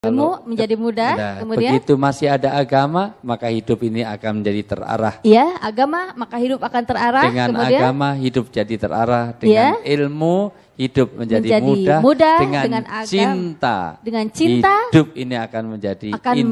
Ilmu menjadi mudah, kemudian begitu masih ada agama, maka hidup ini akan menjadi terarah. ya agama, maka hidup akan terarah. Dengan kemudian, agama hidup jadi terarah, dengan ilmu hidup menjadi mudah, dengan cinta. Dengan cinta hidup ini akan menjadi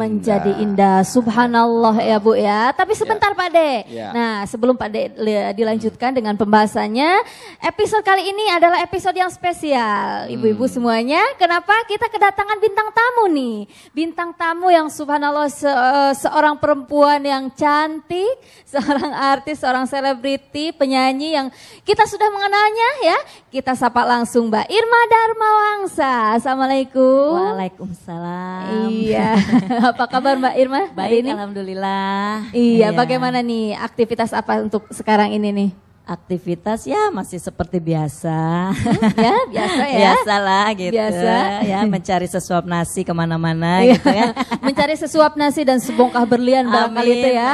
indah. Subhanallah ya Bu ya. Tapi sebentar Pak De. Ya. Nah, sebelum Pak De dilanjutkan dengan pembahasannya, episode kali ini adalah episode yang spesial. Ibu-ibu semuanya, kenapa kita kedatangan bintang tamu nih? Bintang tamu yang subhanallah seorang perempuan yang cantik, seorang artis, seorang selebriti, penyanyi yang kita sudah mengenalnya ya. Kita sapa langsung Mbak Irma Darmawangsa. Assalamualaikum. Waalaikumsalam. Iya. Apa kabar Mbak Irma? Baik, ini? alhamdulillah. Iya, bagaimana nih aktivitas apa untuk sekarang ini nih? Aktivitas ya masih seperti biasa. Ya, biasa ya. Biasalah gitu. Biasa. Ya, mencari sesuap nasi kemana-mana gitu ya. Mencari sesuap nasi dan sebongkah berlian barangkali itu ya.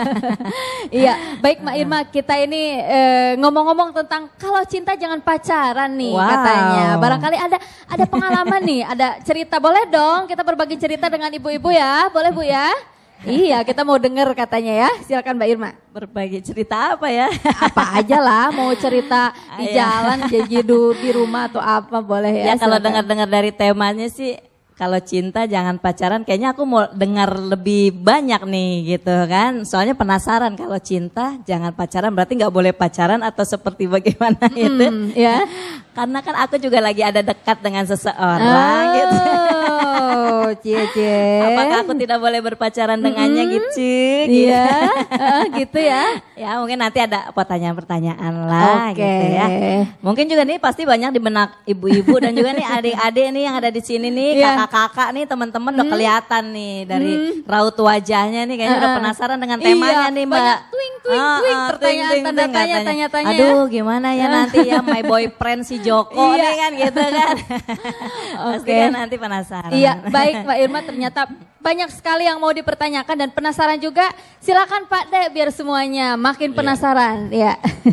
Iya, baik Mbak Irma, kita ini ngomong-ngomong tentang kalau cinta jangan pacaran nih katanya. Barangkali ada pengalaman nih, ada cerita. Boleh dong kita berbagi cerita dengan ibu-ibu ya, boleh Bu ya? Iya, kita mau dengar katanya ya. Silakan Mbak Irma. Berbagi cerita apa ya? Apa aja lah, mau cerita di jalan, jadi di rumah atau apa boleh ya. Ya kalau dengar-dengar dari temanya sih, kalau cinta jangan pacaran, kayaknya aku mau dengar lebih banyak nih gitu kan. Soalnya penasaran kalau cinta jangan pacaran berarti nggak boleh pacaran atau seperti bagaimana itu. Ya. Karena kan aku juga lagi ada dekat dengan seseorang gitu. Oh, cie. Apakah aku tidak boleh berpacaran dengannya gitu? Iya, gitu ya. Ya mungkin nanti ada pertanyaan-pertanyaan lah Oke. gitu ya. Mungkin juga nih pasti banyak di benak ibu-ibu dan juga nih adik-adik nih yang ada di sini nih, kakak-kakak nih, teman-teman udah kelihatan nih dari raut wajahnya nih kayaknya udah penasaran dengan temanya nih Mbak. Banyak twing, pertanyaan tanya-tanya. Aduh gimana ya nanti ya my boyfriend si Joko nih kan gitu kan. Pasti kan nanti penasaran. Iya, baik Mbak Irma, ternyata banyak sekali yang mau dipertanyakan dan penasaran juga. Silakan Pak De biar semuanya makin penasaran ya.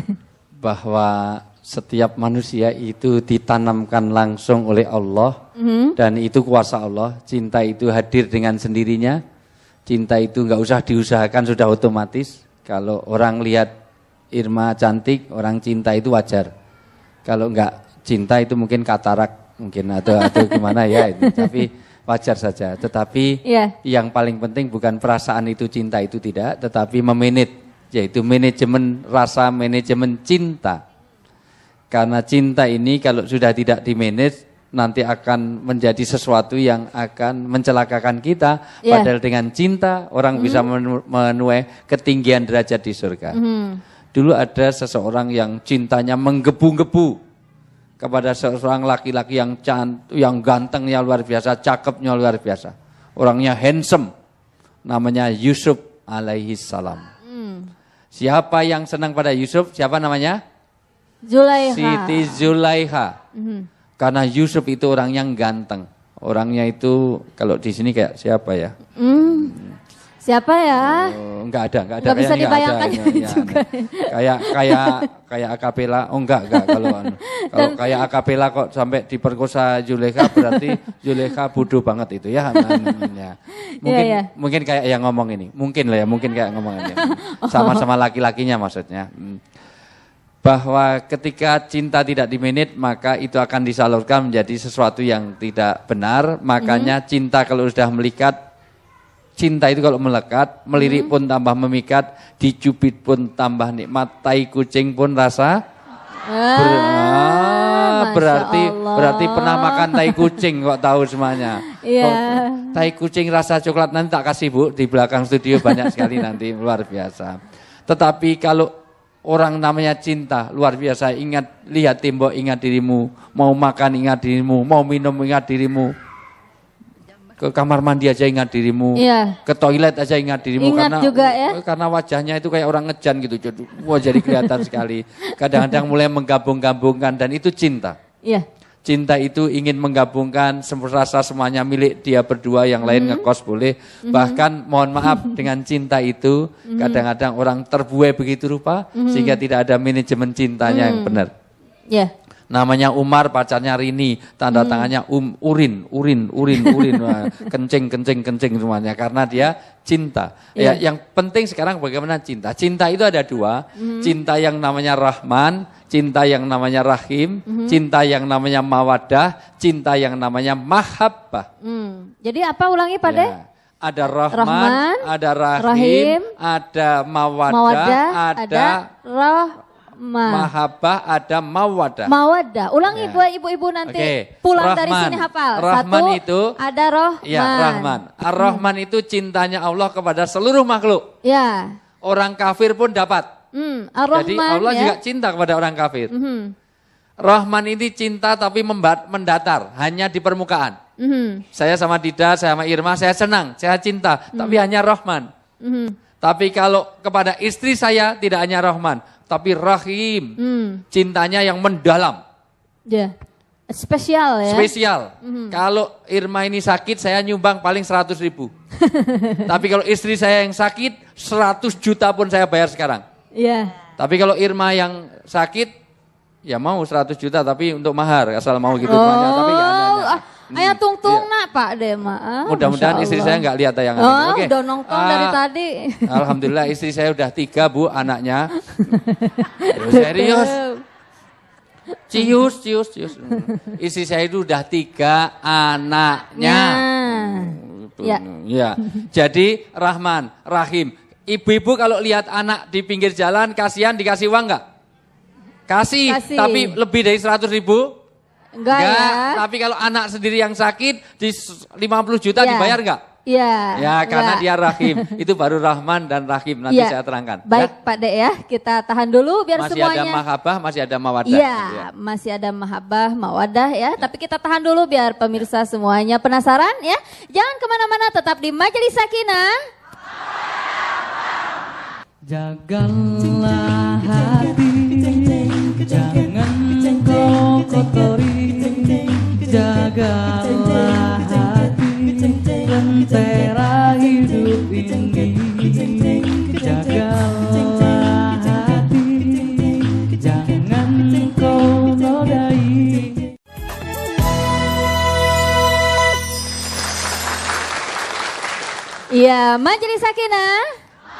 Bahwa setiap manusia itu ditanamkan langsung oleh Allah dan itu kuasa Allah. Cinta itu hadir dengan sendirinya. Cinta itu nggak usah diusahakan, sudah otomatis. Kalau orang lihat Irma cantik, orang cinta itu wajar. Kalau nggak cinta itu mungkin katarak mungkin atau gimana ya itu. Tapi wajar saja. Tetapi yang paling penting bukan perasaan itu cinta itu tidak, tetapi memanage, yaitu manajemen rasa, manajemen cinta. Karena cinta ini kalau sudah tidak dimanage nanti akan menjadi sesuatu yang akan mencelakakan kita. Padahal dengan cinta orang bisa menuai ketinggian derajat di surga. Dulu ada seseorang yang cintanya menggebu-gebu kepada seorang laki-laki yang gantengnya luar biasa, cakepnya luar biasa. Orangnya handsome, namanya Yusuf alaihi salam. Siapa yang senang pada Yusuf? Siapa namanya? Zulaiha. Siti Zulaiha. Karena Yusuf itu orang yang ganteng. Orangnya itu kalau di sini kayak siapa ya? Siapa ya? Oh, enggak ada. Enggak bisa dibayangkan juga. Kayak akapela. Oh enggak kalau kayak akapela kok sampai diperkosa Zulekha berarti Zulekha bodoh banget itu ya. Mungkin kayak yang ngomong ini. Mungkin kayak ngomong ini. Sama-sama laki-lakinya maksudnya. Bahwa ketika cinta tidak dimanage maka itu akan disalurkan menjadi sesuatu yang tidak benar. Makanya cinta kalau sudah melikat, cinta itu kalau melekat, melirik pun tambah memikat, dicubit pun tambah nikmat, tai kucing pun rasa berarti pernah makan tai kucing kok tahu semuanya. Tai kucing rasa coklat nanti tak kasih Bu, di belakang studio banyak sekali nanti, luar biasa. Tetapi kalau orang namanya cinta, luar biasa, lihat tembok ingat dirimu, mau makan ingat dirimu, mau minum ingat dirimu. Ke kamar mandi aja ingat dirimu, ke toilet aja ingat dirimu, karena wajahnya itu kayak orang ngejan gitu, wah jadi kelihatan sekali. Kadang-kadang mulai menggabung-gabungkan dan itu cinta. Cinta itu ingin menggabungkan rasa semuanya milik dia berdua, yang lain ngekos boleh. Bahkan mohon maaf dengan cinta itu kadang-kadang orang terbuai begitu rupa sehingga tidak ada manajemen cintanya yang benar. Namanya Umar, pacarnya Rini, tanda tangannya urin. Wah, kencing semuanya karena dia cinta. Ya, yang penting sekarang bagaimana cinta. Cinta itu ada dua, cinta yang namanya Rahman, cinta yang namanya Rahim, cinta yang namanya Mawaddah, cinta yang namanya Mahabbah. Jadi apa ulangi Pak De? Ada Rahman, ada Rahim, ada Mawaddah, ada Mahabbah, ada Mawaddah. Mawaddah. Ulangi buat ibu-ibu nanti pulang dari sini hafal. Rahman Satu, itu ada Rahman. Ya, Rahman. Ar-Rahman itu cintanya Allah kepada seluruh makhluk. Ya. Orang kafir pun dapat. Ar-Rahman, jadi Allah ya. juga cinta kepada orang kafir. Rahman ini cinta tapi mendatar, hanya di permukaan. Saya sama Dida, saya sama Irma, saya senang, saya cinta, tapi hanya Rahman. Tapi kalau kepada istri saya tidak hanya Rahman, tapi Rahim. Cintanya yang mendalam. Ya. Spesial ya. Spesial. Kalau Irma ini sakit, saya nyumbang paling 100.000. Tapi kalau istri saya yang sakit, 100 juta pun saya bayar sekarang. Iya. Tapi kalau Irma yang sakit, ya mau 100 juta tapi untuk mahar, asal mau gitu. Tapi ya ayah tungtung nak Pak De mah. Mudah-mudahan istri saya nggak lihat tayangan ini. Oke. Udah nongkrong dari tadi. Alhamdulillah istri saya udah 3 Bu anaknya. Serius. Cius. Istri saya itu udah 3 anaknya. Ya. Jadi Rahman, Rahim. Ibu-ibu kalau lihat anak di pinggir jalan kasihan dikasih uang nggak? Kasih, tapi lebih dari 100.000? Enggak ya. Tapi kalau anak sendiri yang sakit di 50 juta dibayar enggak? Iya. Ya karena dia Rahim. Itu baru Rahman dan Rahim. Nanti saya terangkan. Baik Pak De ya, kita tahan dulu biar masih semuanya. Masih ada Mahabbah, masih ada Mawaddah. Iya, masih ada Mahabbah, Mawaddah ya. Tapi kita tahan dulu biar pemirsa semuanya penasaran ya. Jangan kemana-mana, tetap di Majelis Sakinah. Jagalah hati, jangan kau kotori. Jagalah hati, lentera hidup ini. Jagalah hati, jangan kau nodai. Iya, Majelis Sakinah.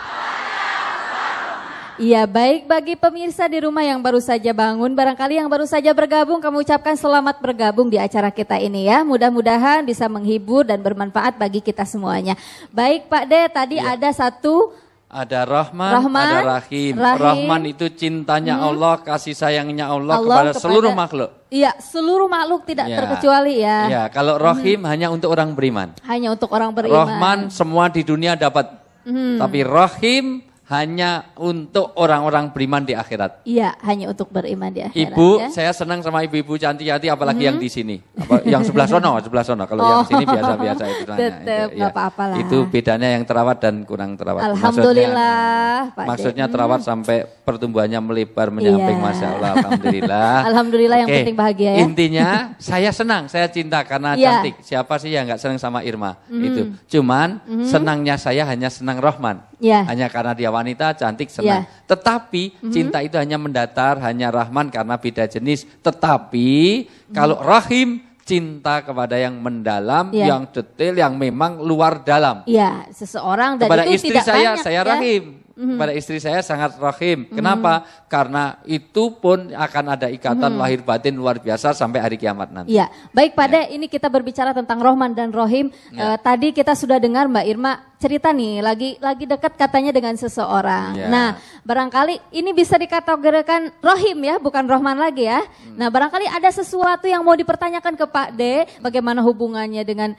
Iya, baik bagi pemirsa di rumah yang baru saja bangun, barangkali yang baru saja bergabung, kami ucapkan selamat bergabung di acara kita ini ya. Mudah-mudahan bisa menghibur dan bermanfaat bagi kita semuanya. Baik Pak De, tadi ada satu. Ada Rahman, ada Rahim. Rahman itu cintanya Allah, kasih sayangnya Allah kepada seluruh makhluk. Iya, seluruh makhluk tidak terkecuali ya. Iya, kalau Rahim hanya untuk orang beriman. Hanya untuk orang beriman. Rahman semua di dunia dapat. Tapi Rahim hanya untuk orang-orang beriman di akhirat. Iya, hanya untuk beriman di akhirat. Ibu, ya. saya senang sama ibu-ibu cantik-cantik, apalagi yang di sini. Yang sebelah sono. Kalau yang sini biasa-biasa itu. Tetap nggak apa-apa lah. Itu bedanya yang terawat dan kurang terawat. Alhamdulillah, maksudnya terawat sampai pertumbuhannya melebar menyamping, Masya Allah. Alhamdulillah. Alhamdulillah yang penting bahagia ya. Intinya saya senang, saya cinta karena cantik. Siapa sih yang nggak senang sama Irma? Itu. Cuman senangnya saya hanya senang Rahman. Hanya karena dia wanita, cantik, senang. Tetapi cinta itu hanya mendatar, hanya Rahman karena beda jenis. Tetapi kalau Rahim, cinta kepada yang mendalam, yang detail, yang memang luar dalam. Iya, seseorang dan kepada itu istri tidak saya, banyak, saya Rahim. Pada istri saya sangat Rahim. Kenapa? Karena itu pun akan ada ikatan lahir batin luar biasa sampai hari kiamat nanti. Iya, baik Pak De, ini kita berbicara tentang Rahman dan Rahim. Tadi kita sudah dengar Mbak Irma cerita nih, lagi dekat katanya dengan seseorang. Nah, barangkali ini bisa dikategorikan Rahim ya, bukan Rahman lagi ya. Nah, barangkali ada sesuatu yang mau dipertanyakan ke Pak De, bagaimana hubungannya dengan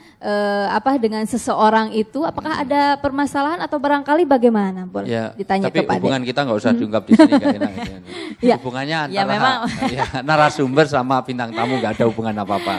dengan seseorang itu? Apakah ada permasalahan atau barangkali bagaimana? Boleh ditanya tapi ke Pak De. hubungan kita nggak usah diungkap di sini, gak enak. Hubungannya antara narasumber sama bintang tamu nggak ada hubungan apa-apa.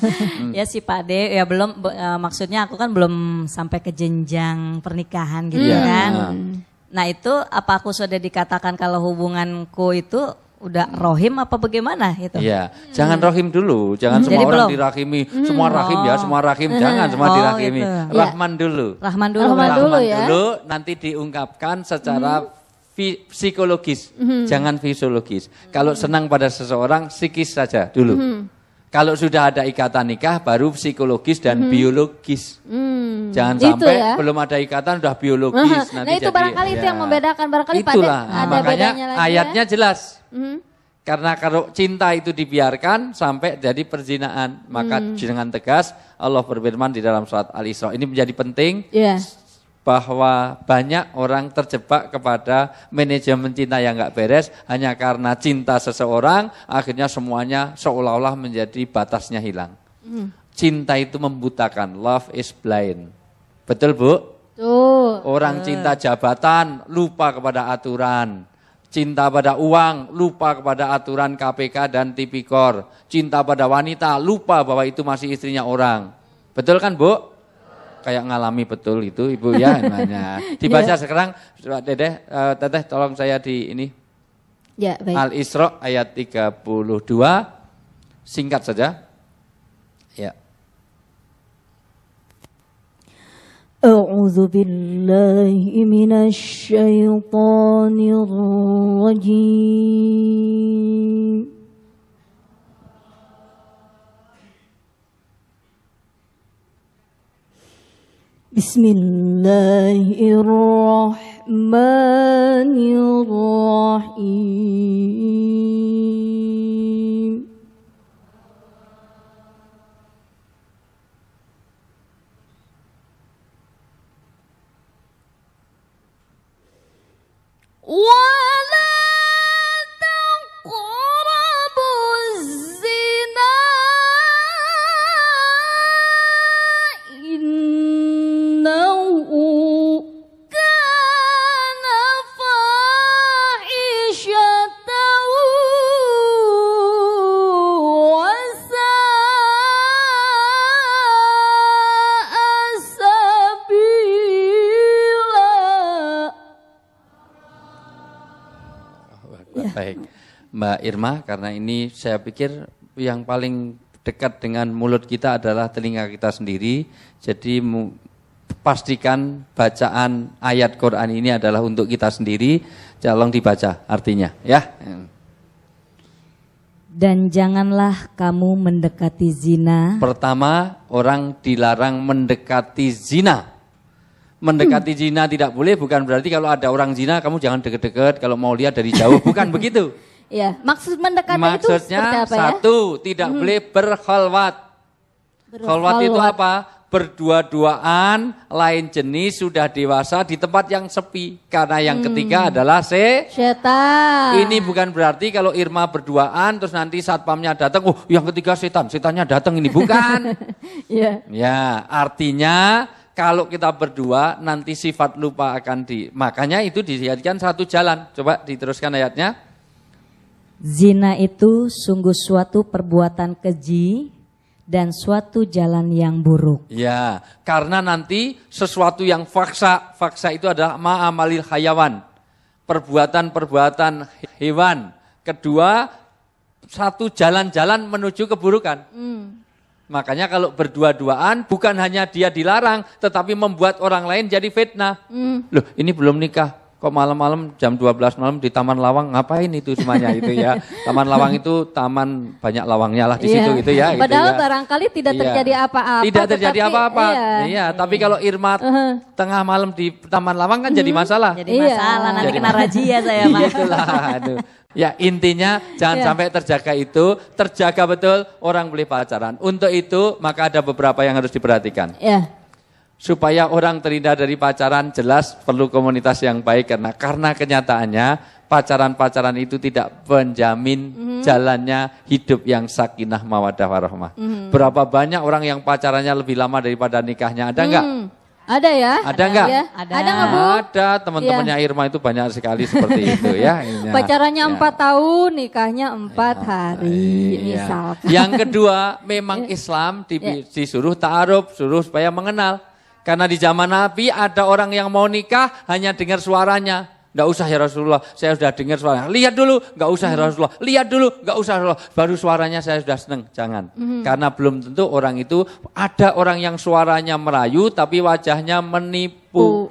Ya si Pak De, ya belum, maksudnya aku kan belum sampai ke jenjang pernikahan gitu kan. Nah itu apa aku sudah dikatakan kalau hubunganku itu udah Rahim apa bagaimana itu? Iya, jangan Rahim dulu, jangan semua orang dirahimi, semua Rahim ya, semua Rahim, jangan semua dirahimi. Gitu. Rahman dulu. Rahman dulu ya. Dulu nanti diungkapkan secara psikologis, jangan fisiologis. Kalau senang pada seseorang, psikis saja dulu. Kalau sudah ada ikatan nikah, baru psikologis dan biologis. Jangan Itu sampai ya. belum ada ikatan, udah biologis. Nah itu barangkali itu yang membedakan, barangkali Itulah, ada makanya bedanya lagi ayatnya ya. jelas. Karena kalau cinta itu dibiarkan sampai jadi perzinaan, maka dengan tegas Allah berfirman di dalam surat Al-Isra. Ini menjadi penting. Iya. Bahwa banyak orang terjebak kepada manajemen cinta yang nggak beres hanya karena cinta seseorang, akhirnya semuanya seolah-olah menjadi batasnya hilang. Cinta itu membutakan, love is blind. Betul Bu? Tuh. Orang cinta jabatan lupa kepada aturan. Cinta pada uang lupa kepada aturan KPK dan Tipikor. Cinta pada wanita lupa bahwa itu masih istrinya orang. Betul kan Bu? Kayak ngalami betul itu Ibu ya namanya. Dibaca sekarang Teteh tolong saya di ini. Ya, baik. Al-Isra ayat 32 singkat saja. Ya. A'udzu billahi minasy syaithanir rajim. Bismillahirrahmanirrahim. Wala taqrabuz zina innahu kana fahishatan wa sa'a sabila. Baik, Mbak Irma, karena ini saya pikir yang paling dekat dengan mulut kita adalah telinga kita sendiri. Jadi pastikan bacaan ayat Quran ini adalah untuk kita sendiri. Tolong dibaca artinya, ya. Dan janganlah kamu mendekati zina. Pertama, orang dilarang mendekati zina. Mendekati zina tidak boleh, bukan berarti kalau ada orang zina kamu jangan deket-deket, kalau mau lihat dari jauh, bukan begitu. Ya, maksud mendekati itu Maksudnya seperti apa ya? satu, tidak boleh berkhalwat. Khalwat itu apa? Berdua-duaan, lain jenis, sudah dewasa di tempat yang sepi. Karena yang ketiga adalah Setan. Ini bukan berarti kalau Irma berduaan terus nanti satpamnya datang, oh yang ketiga setannya datang ini, bukan. Iya. Ya, artinya kalau kita berdua nanti sifat lupa akan makanya itu dijadikan satu jalan. Coba diteruskan ayatnya. Zina itu sungguh suatu perbuatan keji dan suatu jalan yang buruk. Ya, karena nanti sesuatu yang faksa itu adalah ma'amalil hayawan. Perbuatan-perbuatan hewan. Kedua, satu jalan-jalan menuju keburukan. Makanya kalau berdua-duaan bukan hanya dia dilarang, tetapi membuat orang lain jadi fitnah. Loh ini belum nikah, kok malam-malam jam 12 malam di Taman Lawang, ngapain itu semuanya itu ya. Taman Lawang itu taman banyak lawangnya lah di situ gitu ya. Padahal gitu ya. barangkali tidak terjadi apa-apa. Tidak terjadi tetapi- apa-apa. Iya. Iya, tapi kalau Irma tengah malam di Taman Lawang kan jadi masalah. Jadi masalah, nanti Jadi kena razia saya Mas. Itulah, aduh. Ya intinya jangan sampai terjaga itu, terjaga betul orang boleh pacaran. Untuk itu maka ada beberapa yang harus diperhatikan. Ya. Supaya orang terhindar dari pacaran jelas perlu komunitas yang baik karena kenyataannya pacaran-pacaran itu tidak menjamin jalannya hidup yang sakinah mawaddah warahmah. Berapa banyak orang yang pacarannya lebih lama daripada nikahnya, ada enggak? Ada ya? Ada enggak? Ya. Ada. Ada nggak Bu? Ada, teman-temannya Irma itu banyak sekali seperti itu ya. Pacarannya Ya. 4 tahun, nikahnya 4 hari Iya. misalkan. Yang kedua, memang Islam disuruh ta'aruf, suruh supaya mengenal. Karena di zaman Nabi ada orang yang mau nikah hanya dengar suaranya. Enggak usah ya Rasulullah, saya sudah dengar suaranya. Lihat dulu, enggak usah ya Rasulullah. Lihat dulu, enggak usah ya Rasulullah. Baru suaranya saya sudah senang. Jangan. Karena belum tentu orang itu, ada orang yang suaranya merayu tapi wajahnya menipu.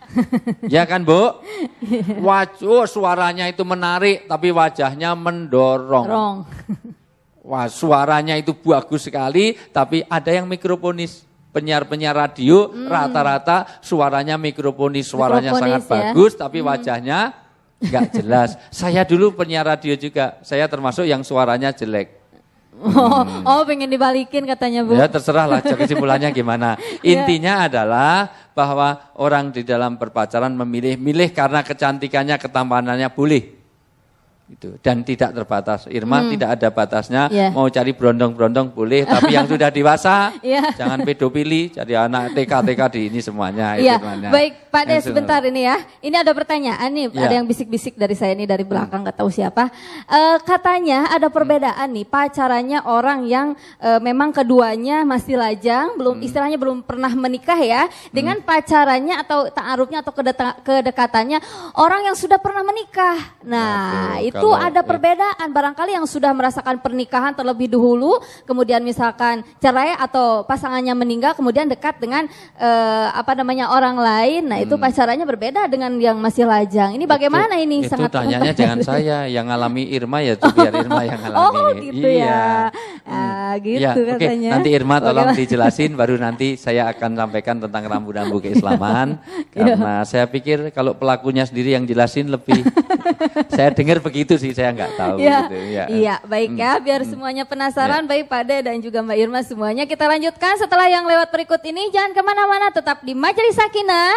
Ya kan Bu? Suaranya itu menarik tapi wajahnya mendorong. Rong. Wah, suaranya itu bagus sekali tapi ada yang mikrofonis. Penyiar-penyiar radio rata-rata suaranya mikrofonis, suaranya sangat ya. bagus tapi wajahnya enggak jelas. Saya dulu penyiar radio juga, saya termasuk yang suaranya jelek. Oh, pengen dibalikin katanya Bu. Ya terserah lah kesimpulannya gimana. Intinya adalah bahwa orang di dalam berpacaran memilih karena kecantikannya, ketampanannya boleh. Itu dan tidak terbatas. Irma tidak ada batasnya. Mau cari berondong-berondong boleh, tapi yang sudah dewasa jangan pedofili, jadi anak TK di ini semuanya. Iya. Baik, Pak De sebentar ini ya. Ini ada pertanyaan nih, ada yang bisik-bisik dari saya nih dari belakang nggak tahu siapa. Katanya ada perbedaan nih pacarannya orang yang memang keduanya masih lajang, belum istilahnya belum pernah menikah ya, dengan pacarannya atau ta'arufnya atau kedekatannya orang yang sudah pernah menikah. Nah, itu ada perbedaan, barangkali yang sudah merasakan pernikahan terlebih dahulu, kemudian misalkan cerai atau pasangannya meninggal, kemudian dekat dengan orang lain, nah itu pacarannya berbeda dengan yang masih lajang. Ini bagaimana ini? Itu tanyanya jangan saya, yang ngalami Irma ya biar Irma yang ngalami. Oh gitu ya, gitu ya, katanya. Nanti Irma tolong dijelasin, baru nanti saya akan sampaikan tentang rambu-rambu keislaman, karena saya pikir kalau pelakunya sendiri yang jelasin lebih, saya dengar begitu sih, saya nggak tahu. Gitu. Iya, baik ya, biar semuanya penasaran, baik Pak De dan juga Mbak Irma semuanya. Kita lanjutkan setelah yang lewat berikut ini, jangan kemana-mana, tetap di Majelis Sakinah.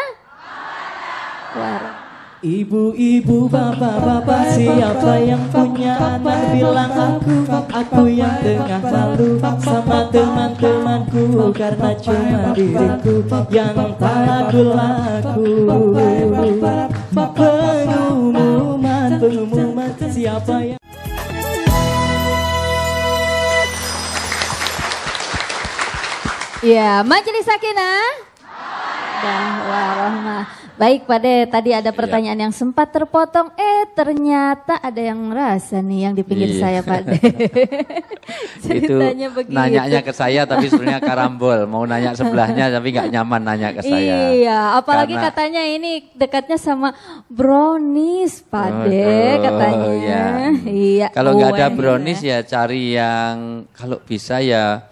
Ibu-ibu, bapak-bapak, siapa yang punya anak bilang aku yang tengah malu sama teman-temanku, karena cuma diriku yang tak laku. Pengumuman siapa yang Ya, Majelis Sakinah dan warahmah. Baik Pak De, tadi ada pertanyaan yang sempat terpotong, ternyata ada yang merasa nih yang di pinggir saya Pak De. Ceritanya itu begitu. Nanyanya ke saya tapi sebenarnya karambol, mau nanya sebelahnya tapi nggak nyaman nanya ke saya. Iya, apalagi katanya ini dekatnya sama brownies Pak De katanya. Iya. Kalau nggak ada brownies ya cari yang kalau bisa ya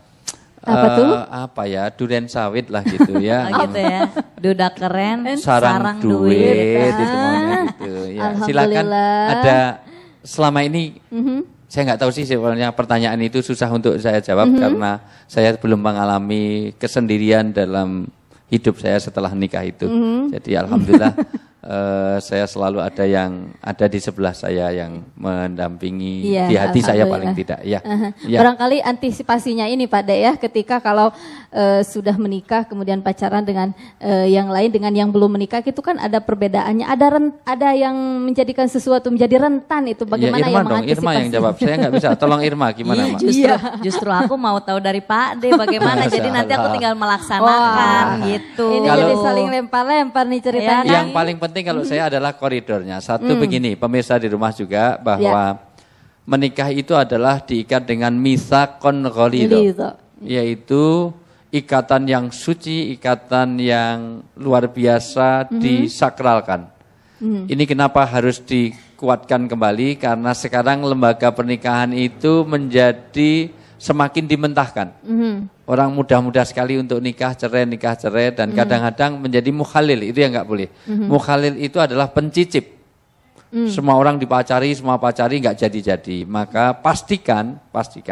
apa ya, durian sawit lah gitu ya. Gitu ya. Duda keren, sarang duit itu maunya gitu ya. Silakan ada selama ini saya nggak tahu sih sebenarnya pertanyaan itu susah untuk saya jawab karena saya belum mengalami kesendirian dalam hidup saya setelah nikah itu. Jadi alhamdulillah saya selalu ada yang ada di sebelah saya yang mendampingi di hati saya paling tidak ya. Barangkali antisipasinya ini Pak De ya, ketika kalau sudah menikah kemudian pacaran dengan yang lain dengan yang belum menikah itu kan ada perbedaannya, ada yang menjadikan sesuatu menjadi rentan, itu bagaimana Irma dong, Irma yang jawab, saya nggak bisa, tolong Irma gimana Mak? Justru aku mau tahu dari Pak De bagaimana, jadi nanti aku tinggal melaksanakan gitu. Ini jadi saling lempar-lempar nih ceritanya. Yang paling penting kalau saya adalah koridornya. Satu begini, pemirsa di rumah juga, bahwa menikah itu adalah diikat dengan mitsaqon ghalidho, yaitu ikatan yang suci, ikatan yang luar biasa disakralkan. Ini kenapa harus dikuatkan kembali, karena sekarang lembaga pernikahan itu menjadi semakin dimentahkan. Orang mudah-mudah sekali untuk nikah cerai, dan kadang-kadang menjadi mukhalil, itu yang nggak boleh. Mukhalil itu adalah pencicip. Semua orang dipacari, semua pacari nggak jadi-jadi. Maka pastikan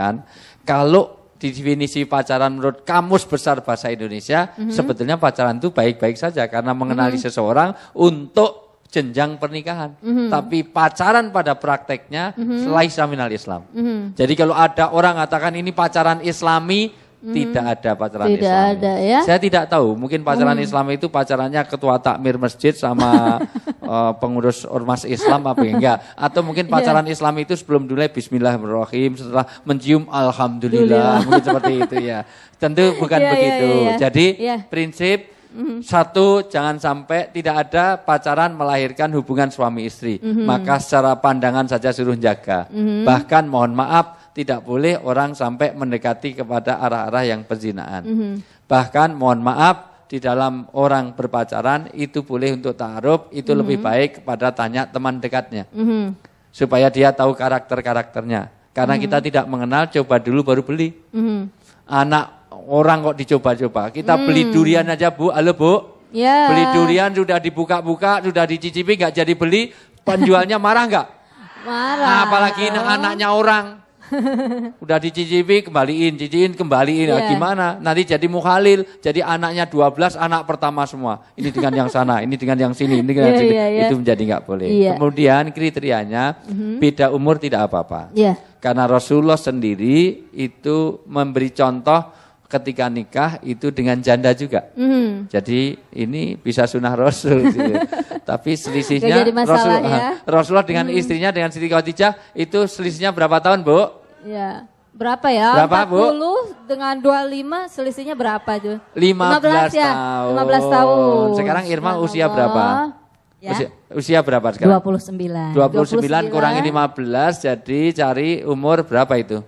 kalau definisi pacaran menurut Kamus Besar Bahasa Indonesia, sebetulnya pacaran itu baik-baik saja karena mengenali seseorang untuk jenjang pernikahan. Tapi pacaran pada prakteknya laisa minal Islam. Jadi kalau ada orang mengatakan ini pacaran Islami, tidak ada pacaran Islami. Ada ya. Saya tidak tahu, mungkin pacaran Islami itu pacarannya ketua takmir masjid sama pengurus ormas Islam apa enggak, atau mungkin pacaran Islam itu sebelum mulai bismillahirrahmanirrahim, setelah mencium alhamdulillah, mungkin seperti itu ya. Tentu bukan begitu. Jadi prinsip satu, jangan sampai tidak ada pacaran melahirkan hubungan suami istri. Maka secara pandangan saja suruh jaga. Bahkan mohon maaf, tidak boleh orang sampai mendekati kepada arah-arah yang perzinaan. Bahkan mohon maaf, di dalam orang berpacaran itu boleh untuk ta'aruf, itu lebih baik kepada tanya teman dekatnya. Supaya dia tahu karakter-karakternya. Karena kita tidak mengenal, coba dulu baru beli. Anak orang kok dicoba-coba. Kita beli durian aja Bu, halo Bu. Ya. Beli durian sudah dibuka-buka, sudah dicicipi, nggak jadi beli, penjualnya marah nggak? Marah. Nah, apalagi anaknya orang. Udah dicicipi, kembaliin, cicipin, kembaliin. Nah, gimana? Nanti jadi mukhalil, jadi anaknya 12, anak pertama semua. Ini dengan yang sana, ini dengan yang sini, ini dengan yang sini. Itu menjadi nggak boleh. Kemudian kriterianya, beda umur tidak apa-apa. Karena Rasulullah sendiri itu memberi contoh ketika nikah itu dengan janda juga. Jadi ini bisa sunnah Rasul. Gitu. Tapi selisihnya Rasulullah dengan istrinya, dengan Siti Khadijah itu selisihnya berapa tahun Bu? Ya. Berapa ya? Berapa, 40 Bu? dengan 25 selisihnya berapa tuh? 15 ya? tahun. 15 tahun. Sekarang Irma usia berapa? Ya. Usia berapa sekarang? 29. 29 kurangi 15 jadi cari umur berapa itu?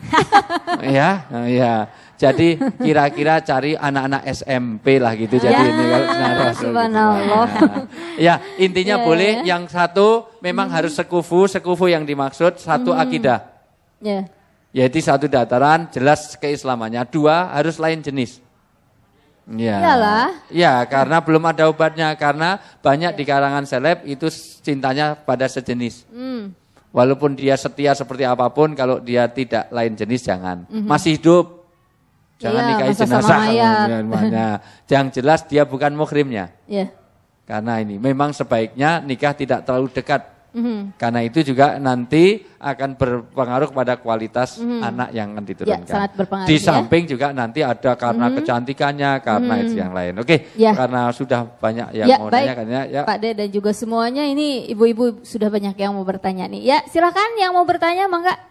Ya. Jadi kira-kira cari anak-anak SMP lah gitu. Jadi ini kalau subhanallah. Ya, intinya boleh yang satu memang harus sekufu yang dimaksud satu akidah. Yaitu satu dataran jelas keislamannya, 2 harus lain jenis. Iyalah. Ya, karena belum ada obatnya, karena banyak di kalangan seleb itu cintanya pada sejenis. Walaupun dia setia seperti apapun, kalau dia tidak lain jenis jangan. Masih hidup. Jangan nikahi jenazah. Yang jelas dia bukan muhrimnya. Karena ini memang sebaiknya nikah tidak terlalu dekat. Karena itu juga nanti akan berpengaruh kepada kualitas anak yang akan diturunkan. Sangat berpengaruh, di samping juga nanti ada karena kecantikannya, karena itu yang lain. Oke, karena sudah banyak yang mau nanya kan ya. Pak De dan juga semuanya ini ibu-ibu sudah banyak yang mau bertanya nih. Ya, silakan yang mau bertanya mangga.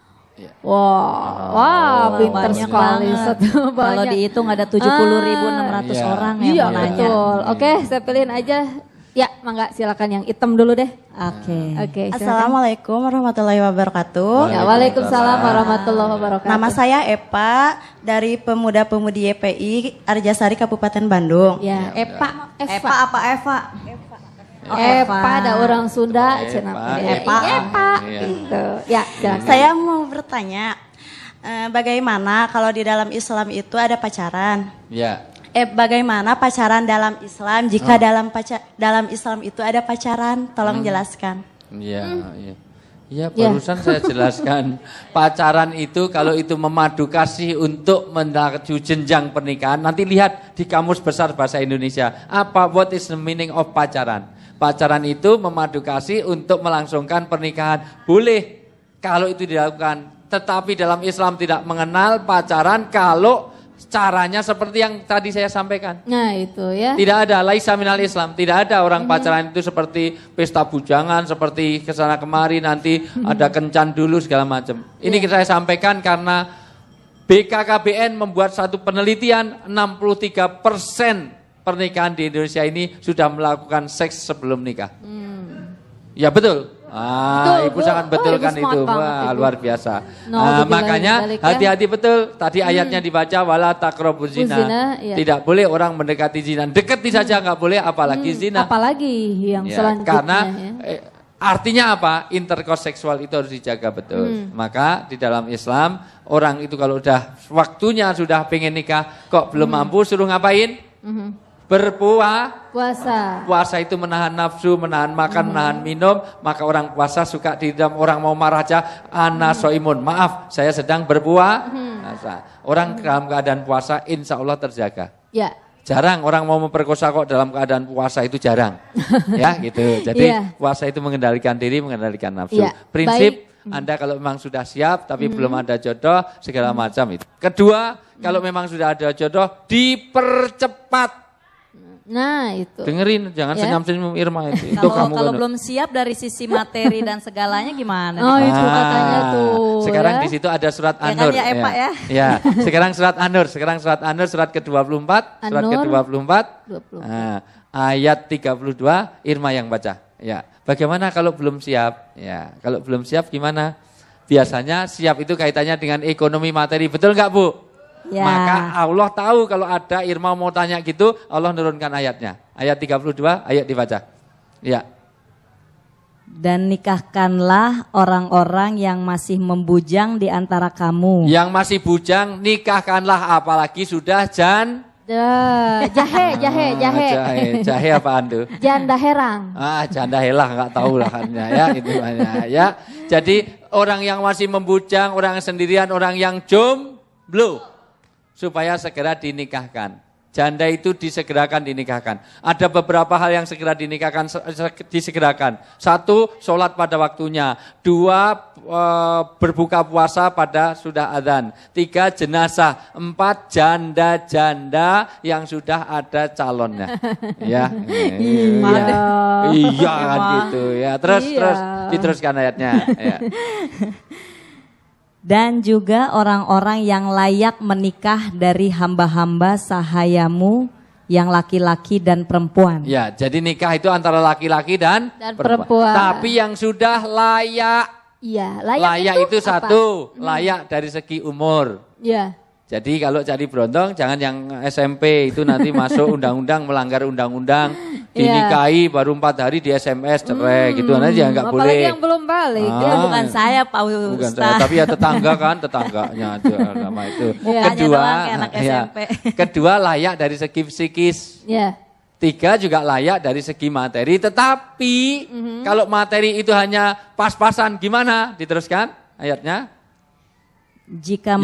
Wah, pintar sekali. Kalau dihitung ada 70.600 orang yang mau nanya. Betul. Oke, saya pilihin aja. Ya, mangga silakan yang hitam dulu deh. Oke. Assalamualaikum warahmatullahi wabarakatuh. Ya, waalaikumsalam warahmatullahi wabarakatuh. Nama saya Epa dari Pemuda-Pemudi YPI Arjasari Kabupaten Bandung. Ya, Epa. Epa ada orang Sunda, Epa. Gitu. Ya, silakan. Saya mau bertanya, bagaimana kalau di dalam Islam itu ada pacaran? Ya. Bagaimana pacaran dalam Islam? Jika dalam Islam itu ada pacaran, tolong jelaskan. Iya, barusan saya jelaskan. Pacaran itu kalau itu memadu kasih untuk menuju jenjang pernikahan. Nanti lihat di Kamus Besar Bahasa Indonesia. What is the meaning of pacaran? Pacaran itu memadu kasih untuk melangsungkan pernikahan. Boleh kalau itu dilakukan. Tetapi dalam Islam tidak mengenal pacaran kalau caranya seperti yang tadi saya sampaikan. Nah itu ya. Tidak ada, laisa minal Islam. Tidak ada orang pacaran itu seperti pesta bujangan, seperti kesana kemari nanti ada kencan dulu segala macam. Ini saya sampaikan karena BKKBN membuat satu penelitian 63% pernikahan di Indonesia ini sudah melakukan seks sebelum nikah. Ya betul. Ibu sangat betulkan itu. Wah, luar biasa. Makanya hati-hati betul. Tadi ayatnya dibaca wala taqrabuz zina. Tidak boleh orang mendekati zina. Dekati saja nggak boleh, apalagi zina. Apalagi yang selanjutnya. Karena artinya apa? Intercourse seksual itu harus dijaga betul. Maka di dalam Islam orang itu kalau udah waktunya sudah pengen nikah kok belum mampu, suruh ngapain? Puasa. Puasa itu menahan nafsu, menahan makan, menahan minum. Maka orang puasa suka di dalam orang mau marah aja, ana soimun. Maaf, saya sedang berpuasa. Orang dalam keadaan puasa insya Allah terjaga. Ya. Jarang orang mau memperkosa kok dalam keadaan puasa itu jarang. Ya gitu. Jadi puasa itu mengendalikan diri, mengendalikan nafsu. Prinsip Anda kalau memang sudah siap tapi belum ada jodoh segala macam itu. Kedua, kalau memang sudah ada jodoh dipercepat. Nah itu. Dengerin, jangan senyum-senyum Irma itu. Kalau belum siap dari sisi materi dan segalanya gimana? Itu katanya tuh. Sekarang di situ ada surat An-Nur. Ya, Epa, ya. Ya, sekarang surat An-Nur. Sekarang surat An-Nur surat ke-24. Surat ke-24. Ayat 32 Irma yang baca. Ya. Bagaimana kalau belum siap? Ya, kalau belum siap gimana? Biasanya siap itu kaitannya dengan ekonomi materi. Betul nggak Bu? Ya. Maka Allah tahu kalau ada Irma mau tanya gitu, Allah nurunkan ayatnya. Ayat 32, ayat dibaca. Ya. Dan nikahkanlah orang-orang yang masih membujang di antara kamu. Yang masih bujang nikahkanlah, apalagi sudah Jahe. Jahe apaan tuh? Janda herang. Janda helah nggak tahu lah kan ya itu banyak ya. Jadi orang yang masih membujang, orang yang sendirian, orang yang jomblo supaya segera dinikahkan. Janda itu disegerakan dinikahkan. Ada beberapa hal yang segera disegerakan. 1, sholat pada waktunya. 2, berbuka puasa pada sudah adzan. 3, jenazah. 4, janda-janda yang sudah ada calonnya. Ya. Iya kan gitu ya. Terus diteruskan ayatnya. Ya. Dan juga orang-orang yang layak menikah dari hamba-hamba sahayamu yang laki-laki dan perempuan. Ya, jadi nikah itu antara laki-laki dan perempuan. Tapi yang sudah layak. Iya, layak itu apa? 1, layak dari segi umur. Iya. Jadi kalau jadi berondong jangan yang SMP itu nanti masuk undang-undang, melanggar undang-undang, dinikahi baru 4 hari di SMS cerai gitu aja nggak boleh. Apalagi yang belum balik. Ya, bukan saya Pak Ustaz. Bukan saya, tapi ya tetangga kan, tetangganya aja nama itu. Kedua layak dari segi psikis. Ya. 3 juga layak dari segi materi, tetapi kalau materi itu hanya pas-pasan gimana? Diteruskan ayatnya. Jika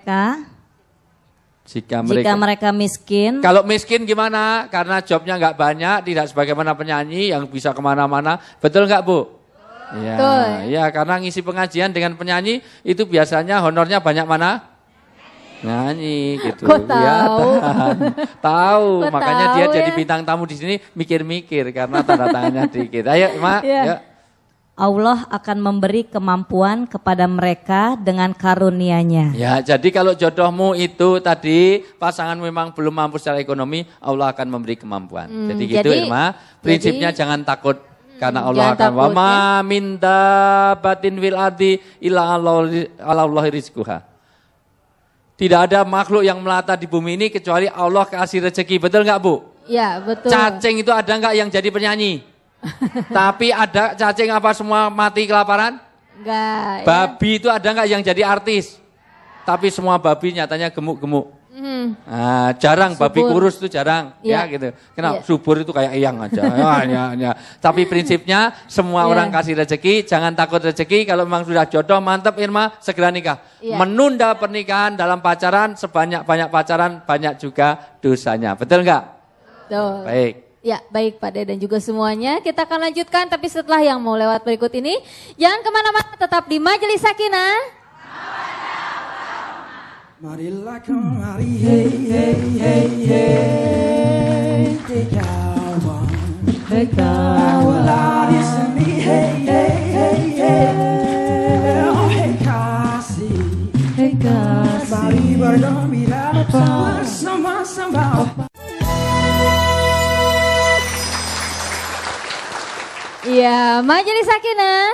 mereka miskin. Kalau miskin gimana? Karena jobnya nggak banyak, tidak sebagaimana penyanyi yang bisa kemana-mana. Betul nggak Bu? Ya, ya, karena ngisi pengajian dengan penyanyi itu biasanya honornya banyak mana? Nyanyi gitu. Kok tahu? Ya, tahu. Kok Makanya tahu dia ya? jadi bintang tamu di sini mikir-mikir karena tanda tangannya dikit. Ayo, Mak. Ya. Allah akan memberi kemampuan kepada mereka dengan karunia-Nya. Ya, jadi kalau jodohmu itu tadi pasangan memang belum mampu secara ekonomi, Allah akan memberi kemampuan. Jadi gitu Irma, prinsipnya jangan takut karena Allah akan wa ma min dabbatin fil ardi illa Allahi rizquha. Tidak ada makhluk yang melata di bumi ini kecuali Allah kasih rezeki. Betul nggak Bu? Ya, betul. Cacing itu ada nggak yang jadi penyanyi? Tapi ada cacing apa semua mati kelaparan? Enggak. Babi itu ada nggak yang jadi artis? Tapi semua babi nyatanya gemuk-gemuk. Jarang babi kurus itu jarang, ya gitu. Kenapa? Subur itu kayak eyang aja. Ya. Tapi prinsipnya semua orang kasih rezeki, jangan takut rezeki. Kalau memang sudah jodoh mantap Irma, segera nikah. Menunda pernikahan dalam pacaran, sebanyak-banyak pacaran banyak juga dosanya. Betul nggak? Betul. Baik. Ya, baik Pak De dan juga semuanya. Kita akan lanjutkan, tapi setelah yang mau lewat berikut ini. Jangan kemana-mana, tetap di Majelis Sakinah. Marilah kemari, hey, hey, hey, hey, hey kawan, hey kawan, di sini, hey, hey, hey, hey, oh, hey kasih, mari bergembira bersama-sama. Iya, Majelis Sakinah.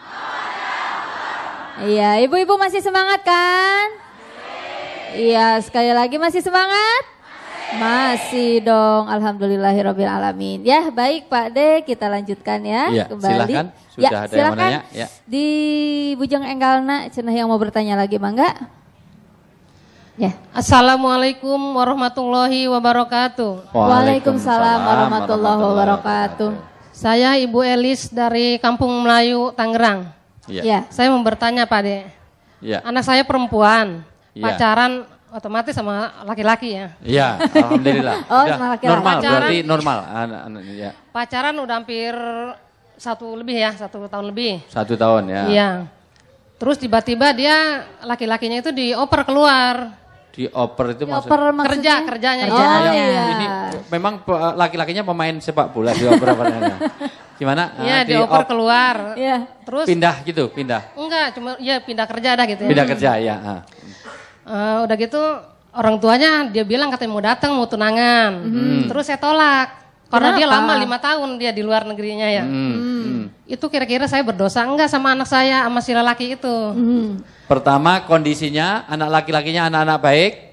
Iya, ibu-ibu masih semangat kan? Iya, sekali lagi masih semangat? Masih dong, alhamdulillahirabbil alamin. Ya, baik Pak De, kita lanjutkan ya, kembali. Silakan, sudah ada silakan. yang mau nanya. Ya. Di Bujang Enggalna, cenah yang mau bertanya lagi, Mangga? Ya. Assalamualaikum warahmatullahi wabarakatuh. Waalaikumsalam warahmatullahi wabarakatuh. Saya Ibu Elis dari Kampung Melayu, Tangerang. Ya. Saya mau bertanya Pak De. Ya. Anak saya perempuan, Ya. pacaran otomatis sama laki-laki ya. Iya, alhamdulillah. Oh, Udah sama laki-laki. normal, Pacaran. berarti normal. Ya. Pacaran udah hampir 1 tahun lebih. 1 tahun ya. Iya. Terus tiba-tiba dia laki-lakinya itu dioper keluar. Dioper itu maksudnya. Kerjanya. Oh, iya. Ini memang laki-lakinya pemain sepak bola dioper apa namanya? Gimana? Iya, dioper keluar. Iya. Terus Pindah gitu, pindah. enggak, cuma ya pindah kerja dah gitu ya. Pindah kerja ya. Udah gitu orang tuanya dia bilang katanya mau datang mau tunangan. Terus saya tolak. Karena dia lama 5 tahun dia di luar negerinya ya. Itu kira-kira saya berdosa enggak sama anak saya sama si lelaki itu? Pertama kondisinya anak laki-lakinya anak-anak baik.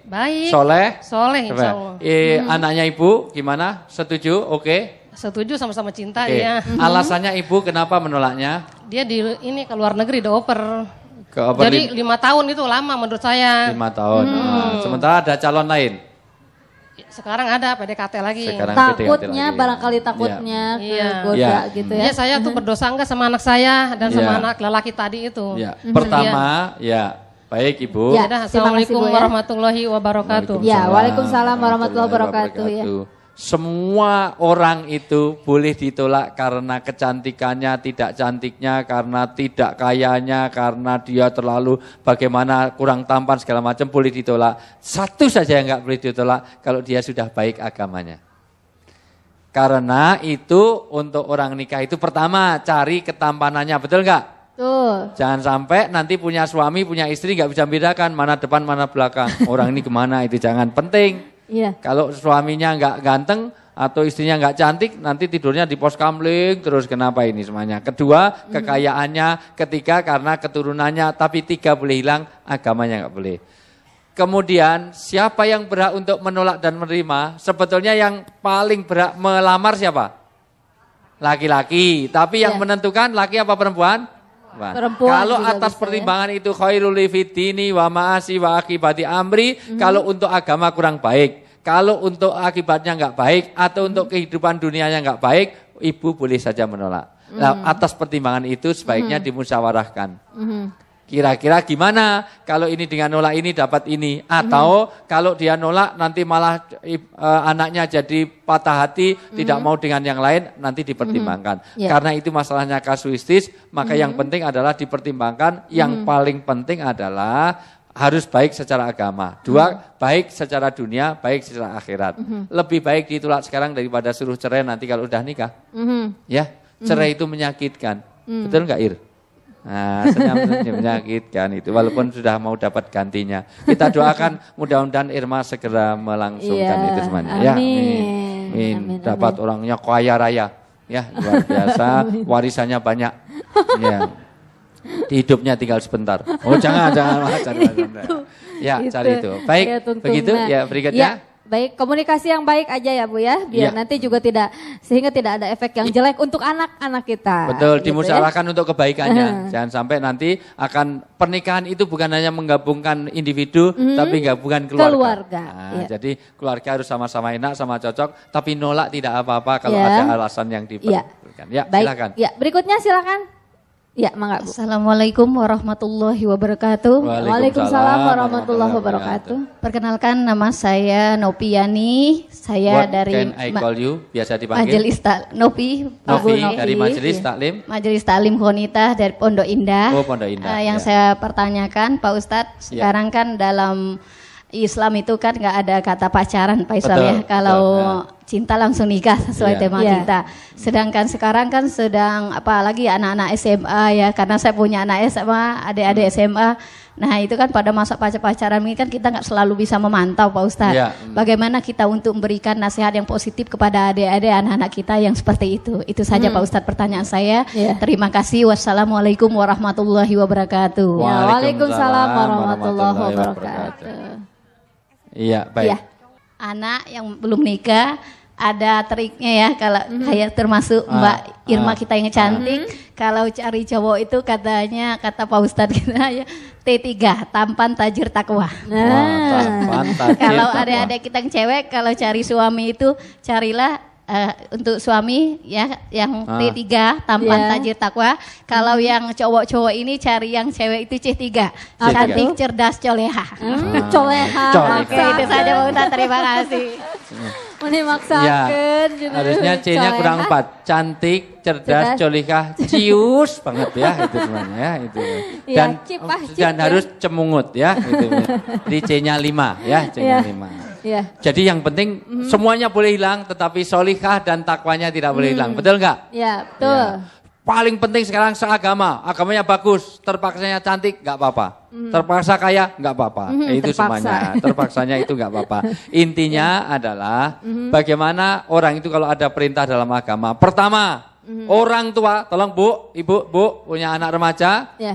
Baik. Soleh? Soleh insya Allah. Anaknya ibu gimana? Setuju? Oke. Setuju sama-sama cinta Oke. ya. Alasannya ibu kenapa menolaknya? Dia ini ke luar negeri dioper. Keoper Jadi 5 tahun itu lama menurut saya. 5 tahun. Sementara ada calon lain. Sekarang ada PDKT lagi. Sekarang Takutnya, PDKT lagi. barangkali takutnya Iya. kegoda Iya. gitu ya. Iya saya tuh berdosa enggak sama anak saya dan sama Iya. anak lelaki tadi itu. Ya. Pertama, ya baik ibu. Ya. Sudah, terima kasih, Assalamualaikum Bu, ya. warahmatullahi wabarakatuh. Ya, Waalaikumsalam warahmatullahi wabarakatuh, ya. Semua orang itu boleh ditolak karena kecantikannya, tidak cantiknya, karena tidak kayanya, karena dia terlalu bagaimana kurang tampan segala macam boleh ditolak. Satu saja yang nggak boleh ditolak kalau dia sudah baik agamanya. Karena itu untuk orang nikah itu pertama cari ketampanannya, betul nggak? Tuh. Jangan sampai nanti punya suami, punya istri nggak bisa bedakan mana depan mana belakang. Orang ini kemana itu jangan, penting. Iya. Kalau suaminya nggak ganteng atau istrinya nggak cantik, nanti tidurnya di pos kamling terus. Kenapa ini semuanya? Kedua, kekayaannya. Ketiga, karena keturunannya. Tapi tiga boleh hilang, agamanya nggak boleh. Kemudian siapa yang berhak untuk menolak dan menerima? Sebetulnya yang paling berhak melamar siapa? Laki-laki. Tapi yang menentukan laki apa perempuan? Perempuan Kalau juga atas bisa, pertimbangan itu khairul li fiddini wa ma'asi wa akibati amri, kalau untuk agama kurang baik, kalau untuk akibatnya enggak baik atau untuk kehidupan dunianya enggak baik, ibu boleh saja menolak. Nah, atas pertimbangan itu sebaiknya dimusyawarahkan. Kira-kira gimana kalau ini dengan nolak ini dapat ini, atau kalau dia nolak nanti malah anaknya jadi patah hati, tidak mau dengan yang lain, nanti dipertimbangkan. Yeah. Karena itu masalahnya kasuistis, maka yang penting adalah dipertimbangkan. Yang paling penting adalah harus baik secara agama. Dua, baik secara dunia, baik secara akhirat. Lebih baik ditolak sekarang daripada suruh cerai nanti kalau udah nikah. Ya, cerai itu menyakitkan. Betul nggak, Ir? Nah, senyum-senyum menyakitkan itu, walaupun sudah mau dapat gantinya. Kita doakan mudah-mudahan Irma segera melangsungkan itu semuanya. Ya, amin. Dapat orangnya kaya raya, ya luar biasa, warisannya banyak. Ya. Di hidupnya tinggal sebentar. Oh jangan cari. Ya cari itu. Baik, ya, begitu ya berikutnya. Ya. Baik, komunikasi yang baik aja ya Bu ya, biar nanti juga sehingga tidak ada efek yang jelek untuk anak-anak kita. Betul, gitu dimusyawarahkan untuk kebaikannya. Jangan sampai nanti akan pernikahan itu bukan hanya menggabungkan individu, tapi gabungan keluarga. Nah, jadi keluarga harus sama-sama enak, sama cocok, tapi nolak tidak apa-apa kalau ada alasan yang diberikan. Ya, baik. silakan. Ya, berikutnya silakan. Ya, mangga Bu. Assalamualaikum warahmatullahi wabarakatuh. Waalaikumsalam warahmatullahi wabarakatuh. Perkenalkan, nama saya Nopiani. Saya What dari can I call you? Biasa dipanggil Majelis Nopi, Novi Nopi. dari Majelis Taklim. Majelis Taklim Konita dari Pondok Indah. Oh, Pondok Indah. Yang ya. saya pertanyakan, Pak Ustadz, sekarang kan dalam Islam itu kan nggak ada kata pacaran, Pak Islam ya. Kalau cinta langsung nikah sesuai tema kita. Sedangkan sekarang kan sedang apalagi anak-anak SMA ya, karena saya punya anak SMA, adik-adik SMA. Nah itu kan pada masa pacaran ini kan kita nggak selalu bisa memantau, Pak Ustadz. Bagaimana kita untuk memberikan nasihat yang positif kepada adik-adik anak-anak kita yang seperti itu. Itu saja Pak Ustadz pertanyaan saya. Terima kasih. Wassalamualaikum warahmatullahi wabarakatuh. Waalaikumsalam warahmatullahi wabarakatuh. Iya, baik. Ya. Anak yang belum nikah ada triknya ya, kalau kayak termasuk Mbak Irma kita yang cantik, kalau cari cowok itu katanya kata Pak Ustadz kita ya T3, tampan tajir takwa. Kalau adik-adik kita yang cewek kalau cari suami itu carilah untuk suami ya yang T3 tampan tajir takwa. Kalau yang cowok-cowok ini cari yang cewek itu C3, cantik cerdas coleha. Coleha. Oke, itu saja Pak Ustadz, terima kasih. Ini maksakan. Harusnya C-nya kurang 4. Cantik, cerdas, colikah, cius banget ya itu semuanya ya itu. Dan harus cemungut ya itu. Jadi C-nya 5 ya, C-nya 5. Ya. Jadi yang penting semuanya boleh hilang, tetapi solikah dan takwanya tidak boleh hilang. Betul nggak? Ya, betul. Ya. Paling penting sekarang seagama, agamanya bagus, terpaksanya cantik nggak apa-apa, terpaksa kaya nggak apa-apa. Itu semuanya, terpaksanya itu nggak apa-apa. Intinya adalah bagaimana orang itu kalau ada perintah dalam agama. Pertama, orang tua, tolong Bu, Ibu, Bu punya anak remaja.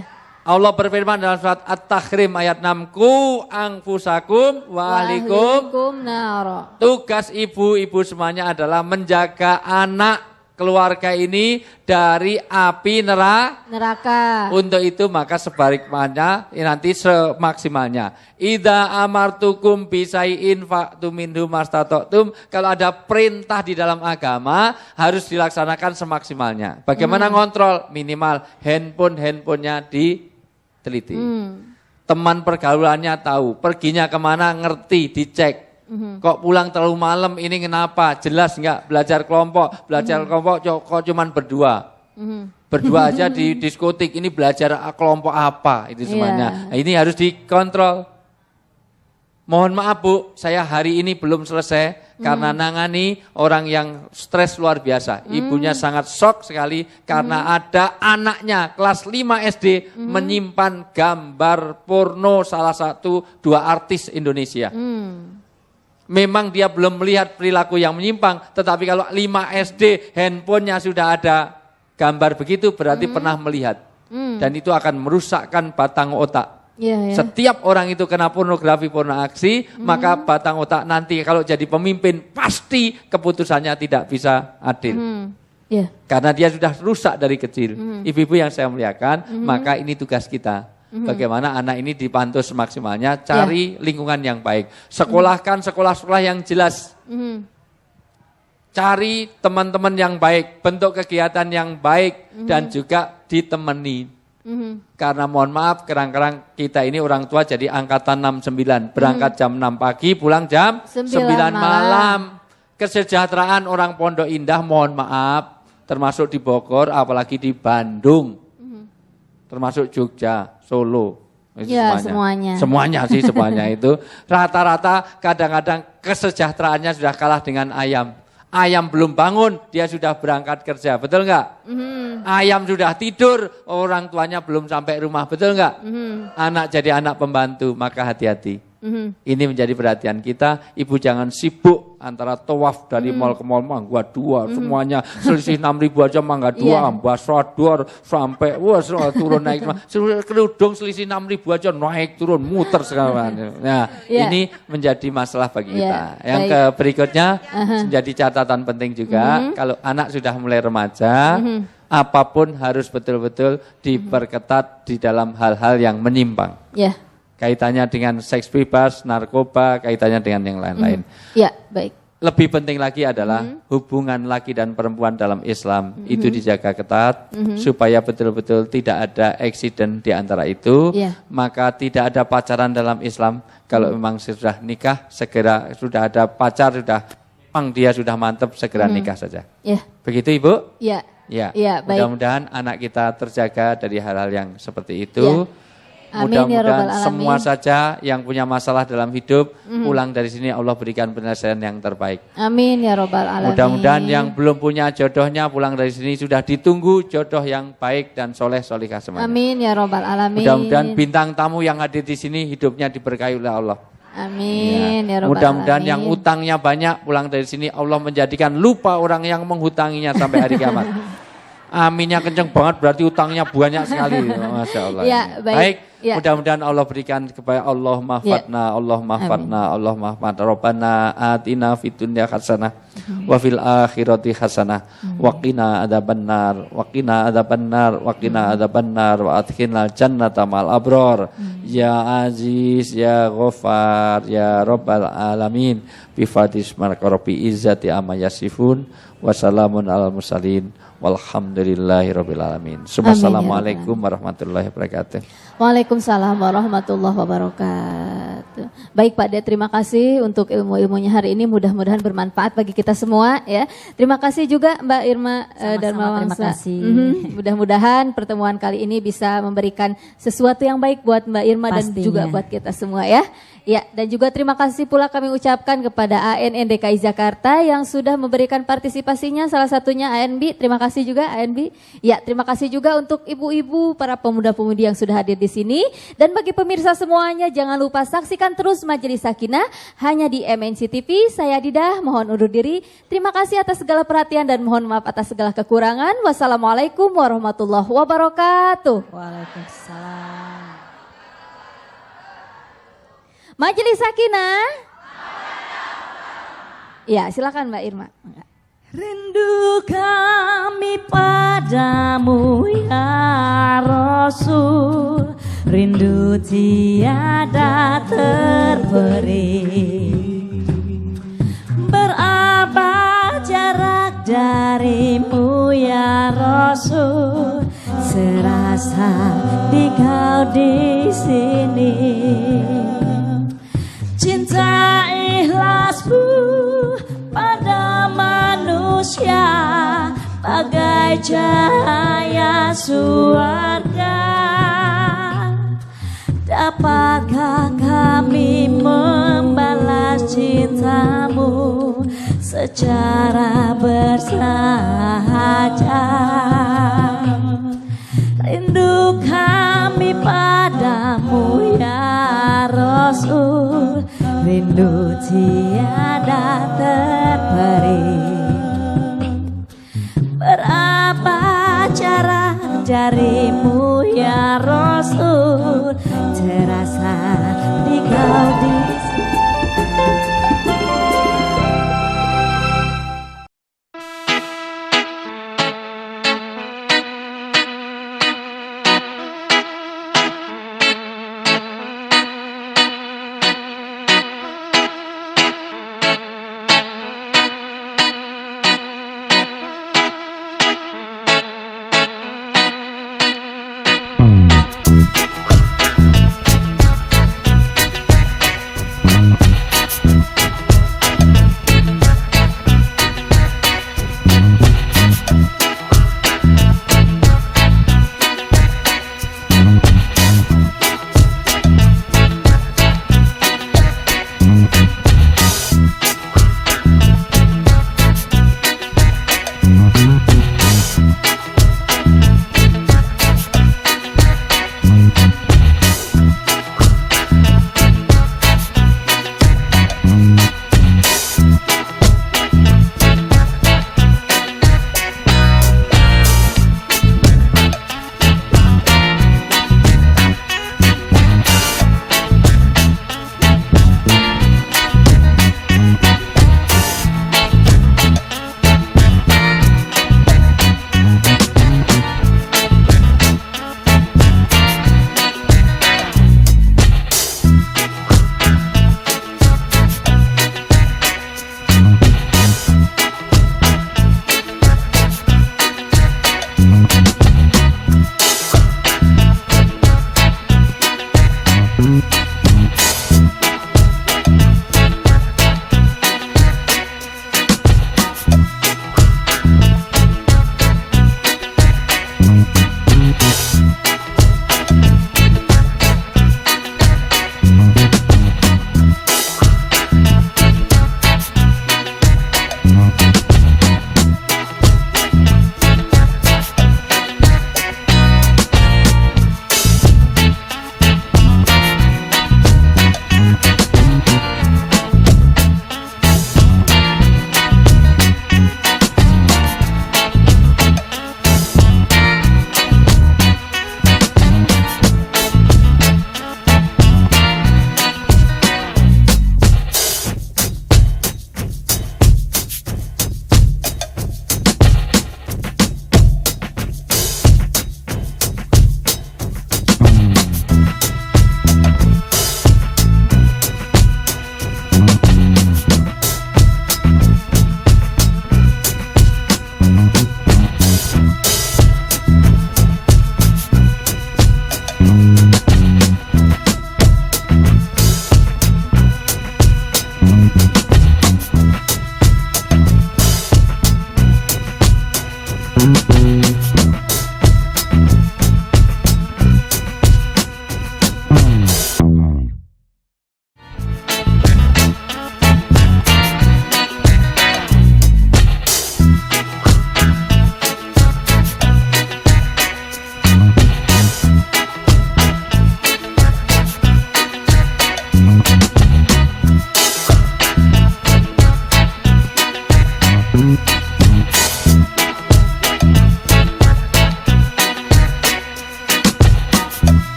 Allah berfirman dalam surat At-Tahrim ayat 6, Ku anfusakum wa ahlikum. naro. Tugas ibu-ibu semuanya adalah menjaga anak keluarga ini dari api Neraka. Untuk itu maka sebaliknya nanti semaksimalnya. Idza amartukum bisai'in fa'tu minhu mastata'tum. Kalau ada perintah di dalam agama harus dilaksanakan semaksimalnya. Bagaimana ngontrol? Minimal handphonenya diteliti. Teman pergaulannya tahu, perginya kemana ngerti, dicek. Kok pulang terlalu malam ini kenapa? Jelas enggak? Belajar kelompok kok cuman berdua. Berdua aja di diskotik, ini belajar kelompok apa itu semuanya. Nah, ini harus dikontrol. Mohon maaf Bu, saya hari ini belum selesai karena nangani orang yang stres luar biasa. Ibunya sangat shock sekali karena ada anaknya kelas 5 SD menyimpan gambar porno salah satu 2 artis Indonesia. Memang dia belum melihat perilaku yang menyimpang, tetapi kalau 5 SD handphonenya sudah ada gambar begitu berarti pernah melihat. Dan itu akan merusakkan batang otak. Setiap orang itu kena pornografi, pornoaksi, maka batang otak nanti kalau jadi pemimpin pasti keputusannya tidak bisa adil. Karena dia sudah rusak dari kecil. Ibu-ibu yang saya muliakan, maka ini tugas kita. Bagaimana anak ini dipantau semaksimalnya, cari lingkungan yang baik. Sekolahkan sekolah-sekolah yang jelas. Cari teman-teman yang baik, bentuk kegiatan yang baik dan juga ditemani. Karena mohon maaf, kadang-kadang kita ini orang tua jadi angkatan 69, berangkat jam 6 pagi, pulang jam 9 malam. Kesejahteraan orang Pondok Indah mohon maaf, termasuk di Bogor, apalagi di Bandung, termasuk Jogja, Solo, semuanya. Semuanya itu rata-rata kadang-kadang kesejahteraannya sudah kalah dengan ayam. Ayam belum bangun, dia sudah berangkat kerja, betul nggak? Ayam sudah tidur, orang tuanya belum sampai rumah, betul nggak? Anak jadi anak pembantu, maka hati-hati. Ini menjadi perhatian kita. Ibu jangan sibuk antara tawaf dari mall ke mall, mangga 2 semuanya selisih 6.000 aja mangga 2, Ambassador sampai turun naik, kerudung selisih 6.000 aja naik turun muter sekarang. Nah, ini menjadi masalah bagi kita. Yang berikutnya menjadi catatan penting juga, kalau anak sudah mulai remaja, apapun harus betul-betul diperketat di dalam hal-hal yang menyimpang. Kaitannya dengan seks bebas, narkoba, kaitannya dengan yang lain-lain. Baik. Lebih penting lagi adalah hubungan laki dan perempuan dalam Islam itu dijaga ketat supaya betul-betul tidak ada accident di antara itu. Maka tidak ada pacaran dalam Islam. Kalau memang sudah nikah, segera sudah ada pacar, memang dia sudah mantap, segera nikah saja. Begitu Ibu? Mudah-mudahan anak kita terjaga dari hal-hal yang seperti itu. Mudah-mudahan semua saja yang punya masalah dalam hidup, pulang dari sini Allah berikan penyelesaian yang terbaik. Amin ya Rabbal Alamin. Mudah-mudahan yang belum punya jodohnya pulang dari sini sudah ditunggu jodoh yang baik dan soleh-solihah semuanya. Amin ya Rabbal Alamin. Mudah-mudahan bintang tamu yang hadir di sini hidupnya diberkahi oleh Allah. Amin ya Rabbal Mudah-mudahan Alamin. yang utangnya banyak pulang dari sini Allah menjadikan lupa orang yang menghutanginya sampai hari kiamat. Aminnya kenceng banget berarti utangnya banyak sekali. Masya Allah. Baik. Mudah-mudahan Allah berikan kepada Allah mahfatna, Allah mahfatna, Allah mahfatna. Rabbana atina fid dunya hasanah wa fil akhirati hasanah wa qina adzabannar wa qina adzabannar wa qina adzabannar wa adkhilnal jannata mal abror. Ya Aziz ya Ghaffar ya Rabbal alamin bi fatis marqarabi izzati amma yasifun wa salamun alal mursalin walhamdulillahi rabbil alamin. Assalamualaikum warahmatullahi wabarakatuh. Waalaikumsalam warahmatullahi wabarakatuh. Baik Pak De, terima kasih untuk ilmu-ilmunya hari ini, mudah-mudahan bermanfaat bagi kita semua ya. Terima kasih juga Mbak Irma Darmawangsa. Terima kasih. Mudah-mudahan pertemuan kali ini bisa memberikan sesuatu yang baik buat Mbak Irma dan Pastinya. juga buat kita semua ya. Ya, dan juga terima kasih pula kami ucapkan kepada ANN DKI Jakarta yang sudah memberikan partisipasinya, salah satunya ANB. Terima kasih juga ANB. Ya, terima kasih juga untuk ibu-ibu, para pemuda-pemudi yang sudah hadir di sini. Dan bagi pemirsa semuanya, jangan lupa saksikan terus Majelis Sakinah hanya di MNC TV. Saya Didah, mohon undur diri. Terima kasih atas segala perhatian dan mohon maaf atas segala kekurangan. Wassalamualaikum warahmatullahi wabarakatuh. Waalaikumsalam. Majelis Sakinah. Ya, silakan Mbak Irma. Rindu kami padamu ya Rasul, rindu tiada terperi. Berapa jarak darimu ya Rasul, serasa di kau di sini. Cinta ikhlasmu pada manusia bagai cahaya surga. Dapatkah kami membalas cintamu secara bersahaja? Rindu kami padamu ya Rasul, rindu tiada terperi. Berapa jarak darimu ya Rasul, terasa di kau di sini.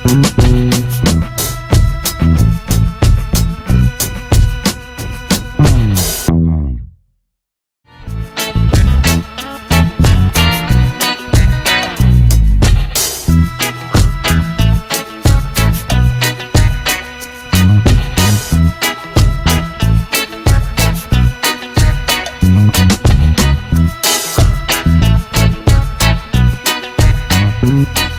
Thank